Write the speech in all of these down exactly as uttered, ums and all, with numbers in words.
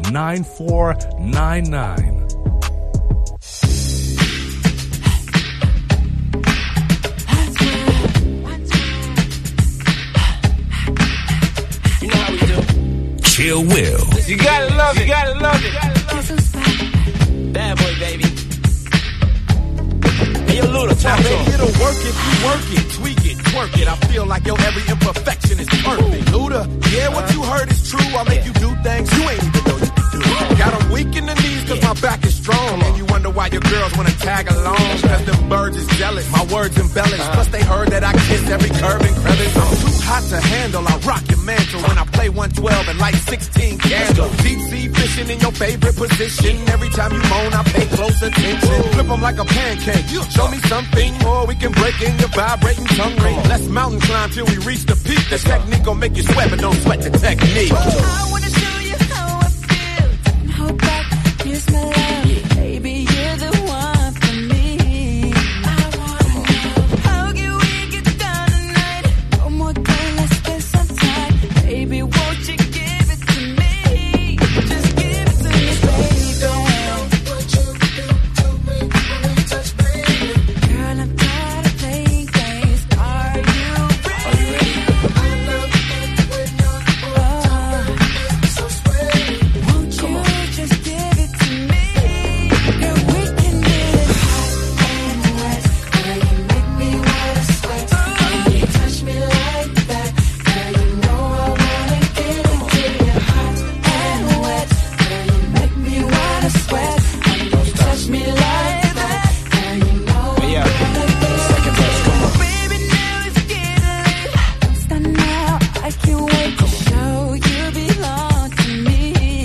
nine four nine nine. Chill Will. You gotta love it, you gotta love it. Bad boy, baby. Hey, yo, Luda, talk to him. It'll work if you work it, tweak it, twerk it. I feel like your every imperfection is perfect. Luda, yeah, what you heard is true. I'll make you do things you ain't even know you can do. Got them weak in the knees cause my back is strong. And you wonder why your girls wanna tag along. Cause them birds is jealous, my words embellished. Plus they heard that I kiss every curve and crevice. I'm too hot to handle, I rock your mantle. When I play one twelve and light sixteen candles. Deep sea fishing in your favorite position. Every time you moan, I pay close attention. Flip them like a pancake. Show me something more, we can break in your vibrating tongue ring. Let's mountain climb till we reach the peak. The technique gon' make you sweat, but don't sweat the technique. I wanna show you how I feel. Don't hold back, here's my love. Baby, you're the one for me. I wanna know, how can we get down tonight? No more game, let's spend some time. Baby, won't you give it to me? Just give it to me, baby. What you do to me when we touch, baby? Girl, I'm tired of playing games. Are you ready? I love it when you're so sweet. Won't you just give it to me? Girl, we can get it hot and wet. Girl, you make me wanna sweat. When you touch me like that, girl, you know I wanna get it to you. Hot and wet. Girl, you make me wanna sweat. When you touch me like that, girl, you know I wanna get it. Baby, now it's getting late. Don't stop now, I can't wait to show you belong to me.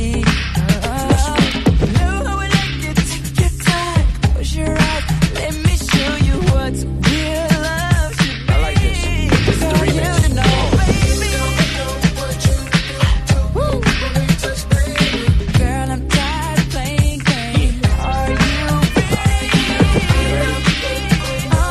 Know how I like you, take your time. Close your eyes, let me show you what real love should be. I like this. This is the remix. You know, baby. Woo. Girl, I'm tired of playing games. Are you ready? Oh,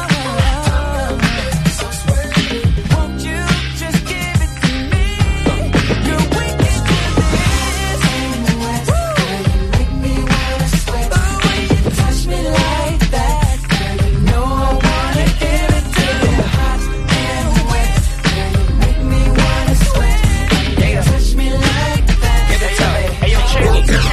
won't you just give it to me? You're wicked to this. Woo. Make me wanna sweat. Oh, when you touch me like that, girl, you know I wanna give it to you. Hot and wet, girl, you make me wanna sweat. When you touch me like that, Get that time. Hey, yo, chill.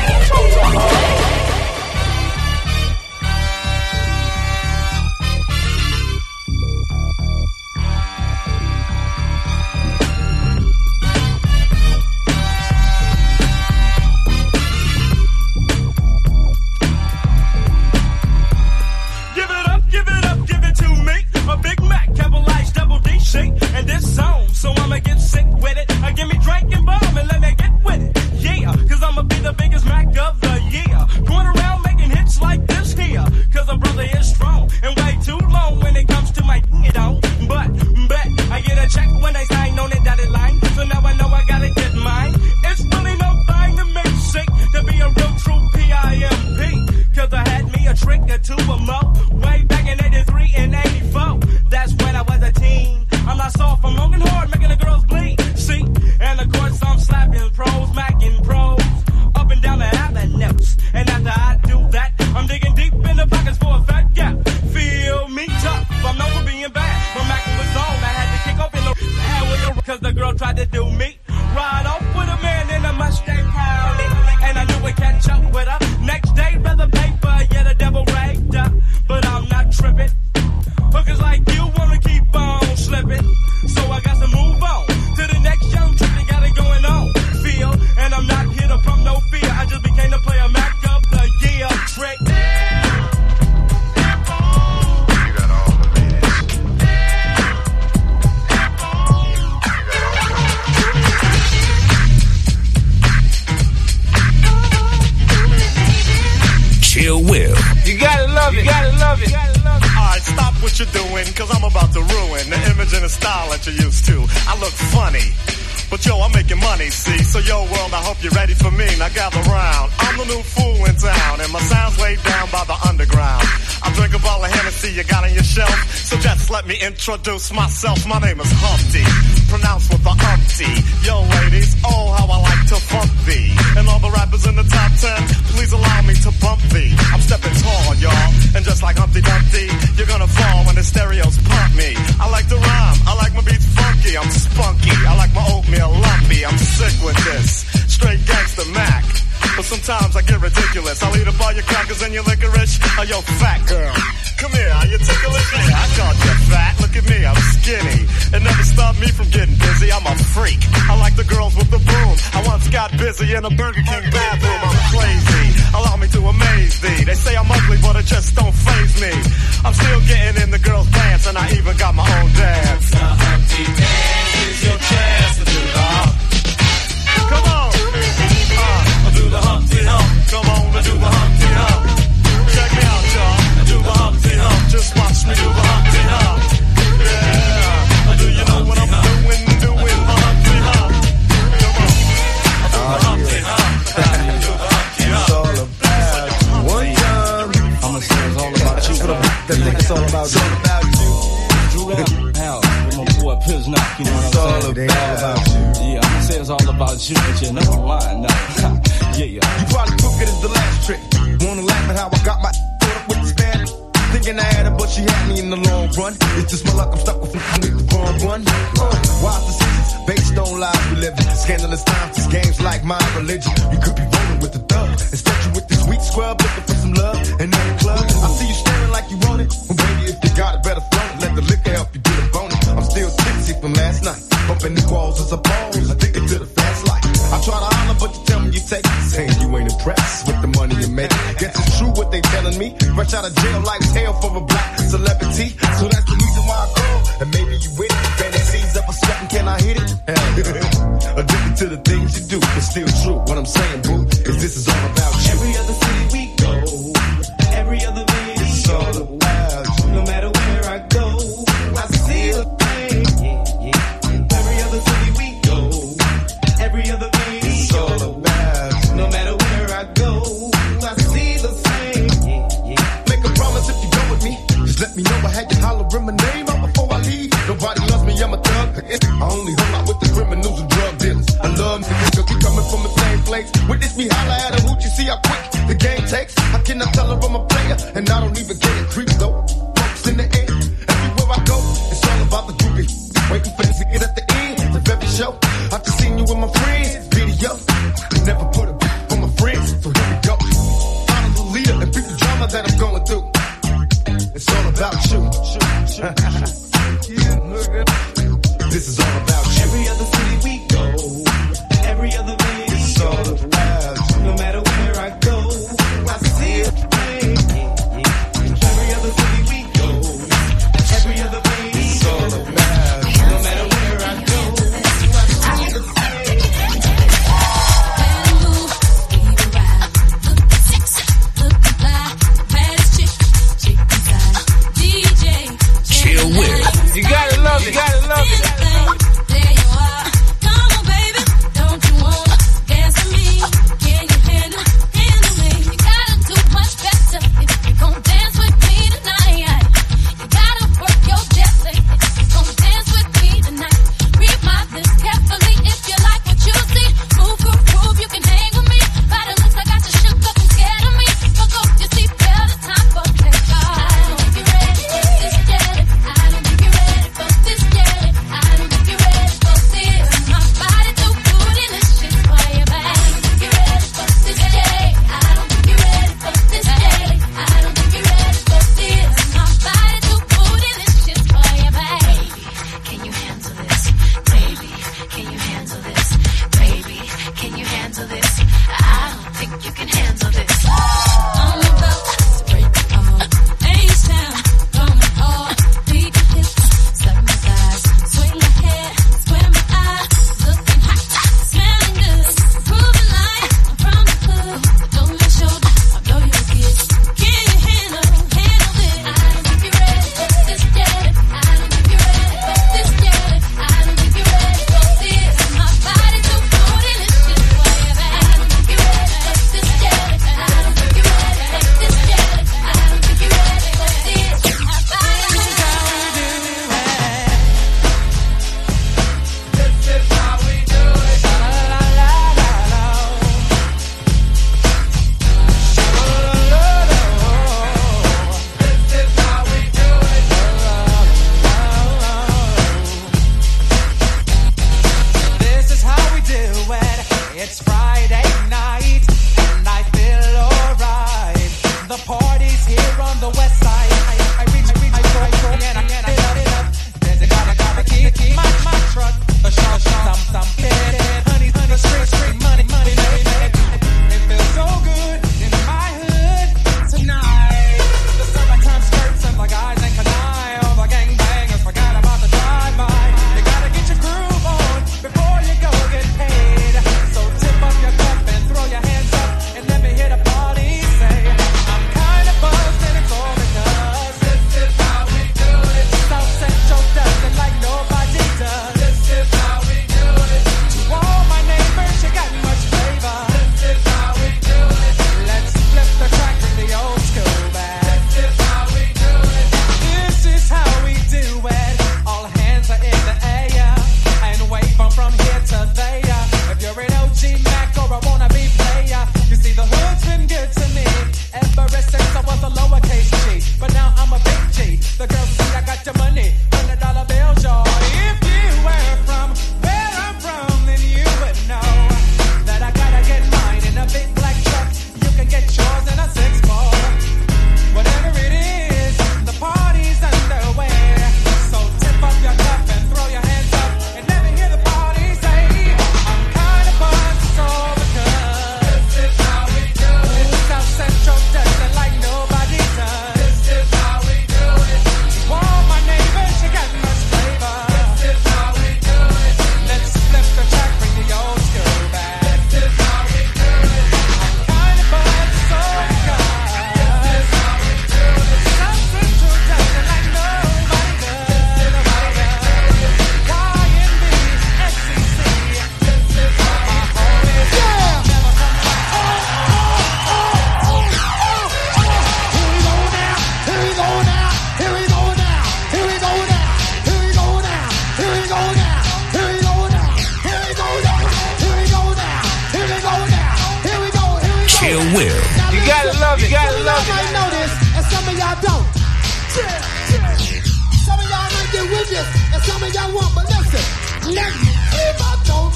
Give it up, give it up, give it to me. A Big Mac, capitalized double D shake. And this song, so I'ma get sick with it. Uh, give me drink and bomb and let me get with it. Yeah, cause I'ma be the biggest Mac of the year. Going around making hits like this here. Cause a brother is strong and way too long when it comes to my it don't. But, bet, I get a check when they sign on it dotted line. So now I know I gotta get mine. It's really no thing to make sick to be a real true P I M P. Cause I had me a trick or two or more. Way back in eighty-three and eighty-four. That's when I was a teen. I'm not soft, I'm long and hard, making the girls bleed. See, and of course I'm slapping pros, macking pros. Up and down the avenues. And after I do that, I'm digging deep in the pockets for a fat gap. Feel me tough, I'm known for being bad. When Mackin was on, I had to kick off in the air with the cause the girl tried to do me. Ride off with a man in a Mustang Powley. And I knew I'd catch up with her. Next day, rather paper, yeah, the devil raked her. But I'm not tripping. Hookers like you wanna keep on slipping. So I got to move on to the next young trick that got it going on. Feel, and I'm not here to pump no fear. I just became to play a Mac of the year trick. Chill Will. You gotta love it, you gotta love it. Alright, stop what you're doing, cause I'm about to ruin the image and the style that you're used to. I look funny, but yo, I'm making money, see? So yo, world, I hope you're ready for me. Now gather round. I'm the new fool in town, and my sound's laid down by the underground. I drink a bottle of Hennessy you got on your shelf, so just let me introduce myself. My name is Humpty, pronounced with the umpty. Yo, ladies, oh, how I like to funk thee. And all the rappers in the town sometimes I get ridiculous. I'll eat up all your crackers and your licorice. Oh, yo, fat girl, come here, are you ticklish? Yeah, I called you fat. Look at me, I'm skinny. It never stopped me from getting busy. I'm a freak. I like the girls with the boom. I once got busy in a Burger King bathroom. I'm crazy. Allow me to amaze thee. They say I'm ugly, but it just don't faze me. I'm still getting in the girls' pants, and I even got my own dance. The Humpty Dance is your chance to do the hump. Come on. Uh, do the Humpty Hump. Come on and do the Humpty Hump. Check me out, y'all. Do the Humpty Hump. Just watch me do the Humpty Hump. Yeah. Do you know what I'm doing? Doing the Humpty Hump. Come on. Do the Humpty Hump. Do the Humpty Hump. It's all about one time. I'ma say it's all about you. That thing is all about you. It's all about you. Drew down house with my boy Piznock, you know what I'm saying? It's all about you. Yeah, I'ma say it's all about you, but you know I'm lying now. Yeah, yeah. You probably took it as the last trick. Wanna laugh at how I got my foot up with the stand. Thinking I had her, but she had me in the long run. It's just my luck, I'm stuck with the wrong one. Uh, wise decisions, based on lies we live in. Scandalous times, these games like my religion. You could be rolling with the thug. Instead you with this weak scrub, looking for some love. And in the club, I see you staring like you want it. Well, baby, if you got it, better flaunt it. Let the liquor help you get a bonus. I'm still tipsy from last night. Bumping the walls as a pose, addicted to the fast life. I try to holler, but you tell me you take it. Saying you ain't impressed with the money you make. Guess it's true what they telling me. Fresh out of jail, life's hell for a black celebrity. So that's the reason why I call. And maybe you with it. Fantasies of a sweating, can I hit it? Addicted to the things you do, but still true. What I'm saying, boo, is this is all about you. Every other city we go, every other video, it's all about you. no matter where I go, I see the thing. Yeah, yeah. Every other city we go, every other video, It's all about you. no matter where I go, I see the same. Yeah, yeah. Make a promise if you go with me. Just let me know I had you hollering my name out before I leave. Nobody loves me, I'm a thug. I only hung out with the criminals and drug dealers. I love niggas cause we coming from the same place. Witness me holler at a hoot, you see how quick the game takes. I cannot tell her I'm a player, and I don't even get it creep though. Folks in the air, everywhere I go, it's all about the groovy. Waiting for this to get at the end of every show. I just seen you with my friends, video. Never put a beat on my friends, so here we go. Follow the leader and beat the drama that I'm going through. It's all about you. This is all about you. Every other city we go, every other video, It's all about you. no matter where I go, I see the thing. Every other city we go, every other video, It's all about you. no matter where I go, I see the thing. When Chill Will. You gotta love it. You gotta love Some of y'all might know this, and some of y'all don't. Some of y'all might get with this, and some of y'all won't. But listen, let me clear my throat.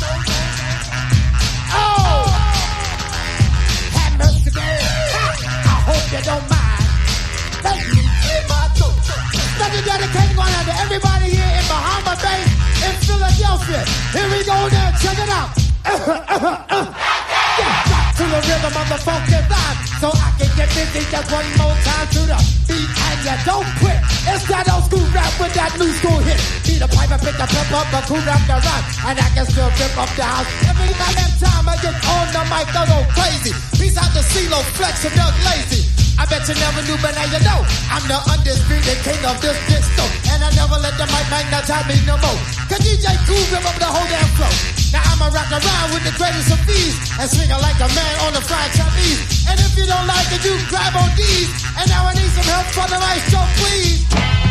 Oh, have mercy, baby. I hope you don't mind. Let me clear my throat. Special dedication going out to everybody here in Bahama Bay, in Philadelphia. Here we go now, check it out. To the rhythm of the funky vibe, so I can get busy just one more time to the beat, and you don't quit. It's that old school rap with that new school hit. Be the piper, pick the pep up, the cool rap the rhyme, and I can still rip up the house. Every time that time I get on the mic, I go crazy. Peace out to CeeLo, Flex, and Doug Lazy. I bet you never knew, but now you know I'm the undisputed king of this disco, and I never let the mic magnetize me no more. Cause D J Cool rip up the whole damn flow. Now I'ma rock around with the greatest of these and swing it like a man on the fried Chinese. And if you don't like it, you can grab on these. And now I need some help from the maestro, please.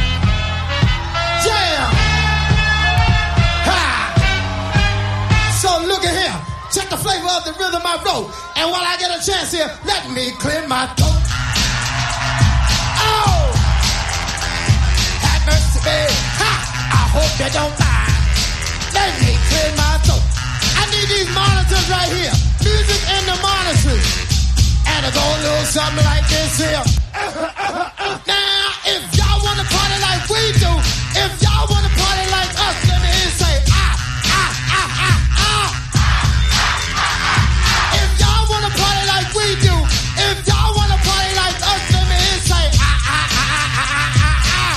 Yeah. Ha. So look at here. Check the flavor of the rhythm I wrote. And while I get a chance here, let me clear my throat. Oh. Have mercy, baby. Ha. I hope you don't mind. Let me clear my throat. I need these monitors right here. Music and the monitors. And it go a little something like this here. Now, if y'all wanna party like we do, if y'all wanna party like us, let me hear say ah, ah, ah, ah, ah. If y'all wanna party like we do, if y'all wanna party like us, let me hear say ah, ah, ah, ah, ah, ah, ah.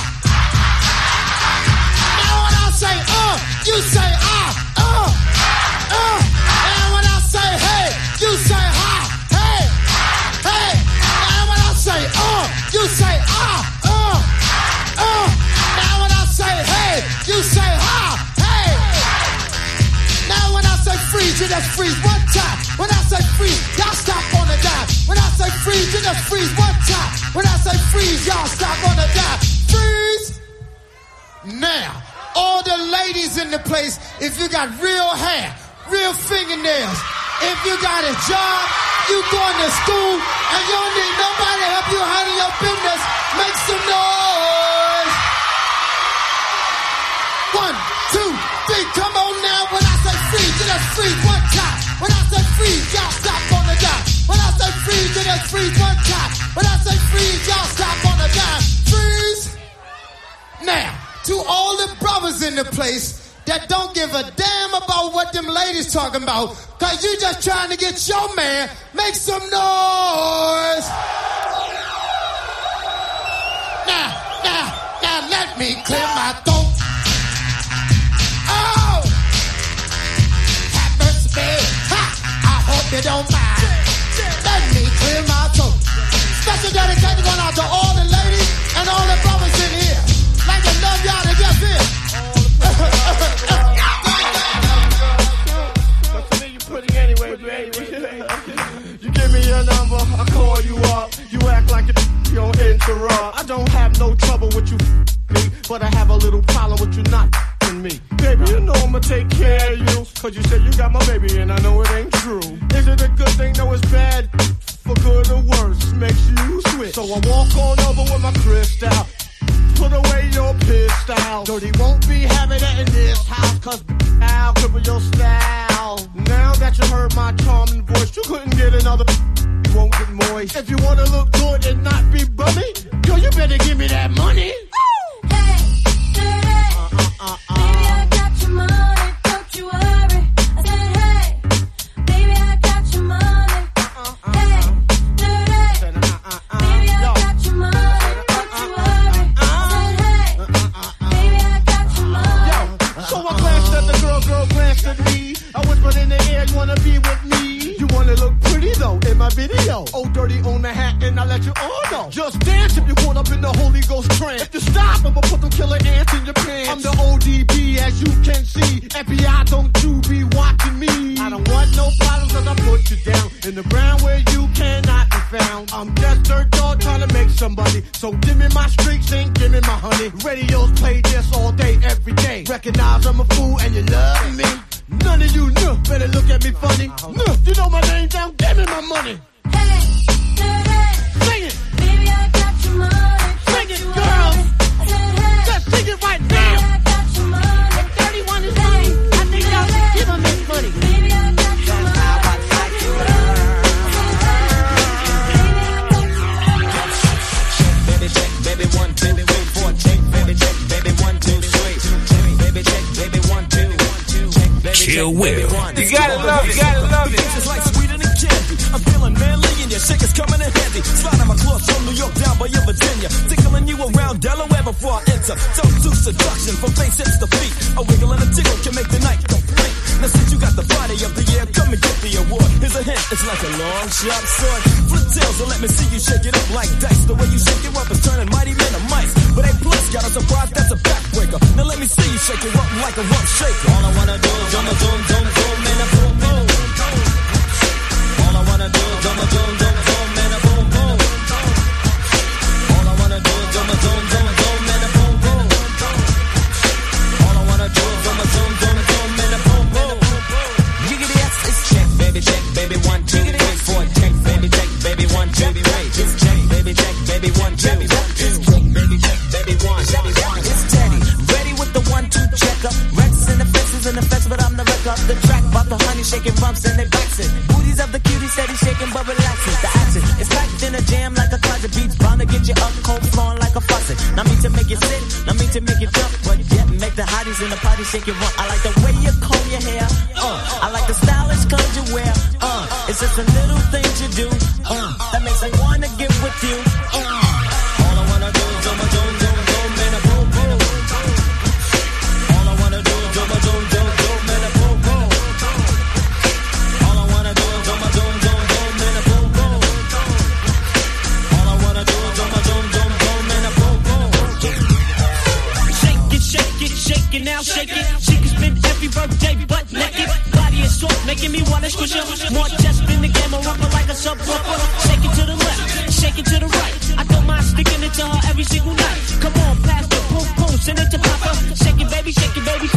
Now when I say uh, you say ah, uh, uh. And when I say hey, you say ha, hey, hey. And when I say uh, you say ah, uh, uh. Now when I say hey, you say ha, hey. Now when I say freeze, you just freeze one time. When I say freeze, y'all stop on the dime. When I say freeze, you just freeze one time. When I say freeze, y'all stop on the dime. Freeze. Now, all the ladies in the place, if you got real hair, real fingernails, if you got a job, you going to school, and you don't need nobody to help you handle your business, make some noise. One, two, three, come on now. When I say freeze, you just freeze one time. When I say freeze, y'all stop on the dime. When I say freeze, you just freeze one time. When I say freeze, y'all stop on the dime. Freeze. Now, to all the brothers in the place that don't give a damn about what them ladies talking about, cause you just trying to get your man, make some noise. Now, now, now let me clear my throat. Oh, have mercy, baby. Ha, I hope you don't mind. Let me clear my throat. Special dedication going out to all the ladies and all the brothers in here. Like to love y'all to get here. You pretty anyway, baby. You give me your number, I call you up. You act like you don't interrupt. I don't have no trouble with you, me, but I have a little problem with you not f***ing me. Baby, you know I'ma take care of you, cause you say you got my baby and I know it ain't true. Is it a good thing? No, it's bad. For good or worse, makes you switch. So I walk on over with my crystal. Put away your pistol. Dirty won't be having it in this house, cause I'll cripple your style. Now that you heard my charming voice, you couldn't get another. You won't get moist. If you wanna look good and not be bummy, yo, you better give me that money. Ooh. Hey, hey, uh, uh, uh, baby, I got your money, don't you worry. I said, hey, baby, I got your money. Uh, uh, hey, hey, baby, I got your money, don't you worry. So I glanced at the girl, girl glanced at me. I whispered in the air, you wanna be with me? You wanna look pretty though in my video. Oh, dirty on the hat and I let you all know. Just dance if you're caught up in the Holy Ghost trance. If you stop, I'ma put them killer ants in your pants. I'm the O D B as you can see. F B I, don't you be watching me. I don't want no problems cause I put you down in the ground where you cannot be found. I'm just dirt dog trying to make somebody. So give me my streaks and give me my honey. Radios play this all day, every day. Recognize I'm a fool and you love me. None of you know, better look at me funny. No, you know my name down, give me my money. Hey, Chill Will. You gotta love it, you gotta love it. It's like sweeter than candy. I'm feeling manly and your shake is coming in handy. Sliding my clothes from New York down by your Virginia. Tickling you around Delaware before I enter. Don't do seduction from face hips to feet. A wiggle and a tickle can make the night complete. Now since you got the body of the year, come and get the award. Here's a hint, it's like a long sharp sword. Flip tails and let me see you shake it up like dice. The way you shake it up is turning mighty men to mice. But A plus got a surprise, that's a backbreaker. Now let me see you shake it up like a rump shaker. All I wanna do is zoom, zoom, zoom, zoom, and a boom, boom. All I wanna do is zoom, zoom, zoom, zoom, and a boom, boom. All I wanna do is zoom, zoom, zoom, zoom, and a boom, boom. All I wanna do is zoom, zoom, zoom, zoom, and a boom, boom. Jiggity yes, it's check, baby, check, baby, one, two, three, four, check, baby, check, baby, one, two, three. It's check, baby, check, baby, one, two, baby, one, two, baby, check, baby, one, baby, one. It's Teddy, ready with the one, two checker. Rex and the fences and the fence, but I'm the wreck of the track. About the honey shaking bumps and they bouncing. Booties of the cutie steady shaking but relaxing. The action is packed in a jam like a closet. Beats bound to get you up, cold flowing like a faucet. Not me to make you sit, not me to make you jump, but yet make the hotties in the party shake your rump. I like the way you comb your hair, uh. I like the stylish clothes you wear, uh. It's just the little things you do, uh. That makes me wanna get with you, uh. All I wanna do is zoom, zoom, zoom, zoom, and a boom, boom. All I wanna do is zoom, zoom, zoom, zoom, and a boom, boom. All I wanna do is zoom, zoom, zoom, zoom, and a boom, boom. All I wanna do is zoom, zoom, zoom, zoom, and a boom, boom. Shake it, shake it, shake it, now shake it. She can spend every birthday butt naked. Body is soft, making me wanna squish her. More chest in the game, a rumble like a subwoofer. Shake it to the left, shake it to the right. I don't mind sticking it to her every single night. Come on, pass the poom poom, send it to Papa. Shake it, baby, shake it, baby.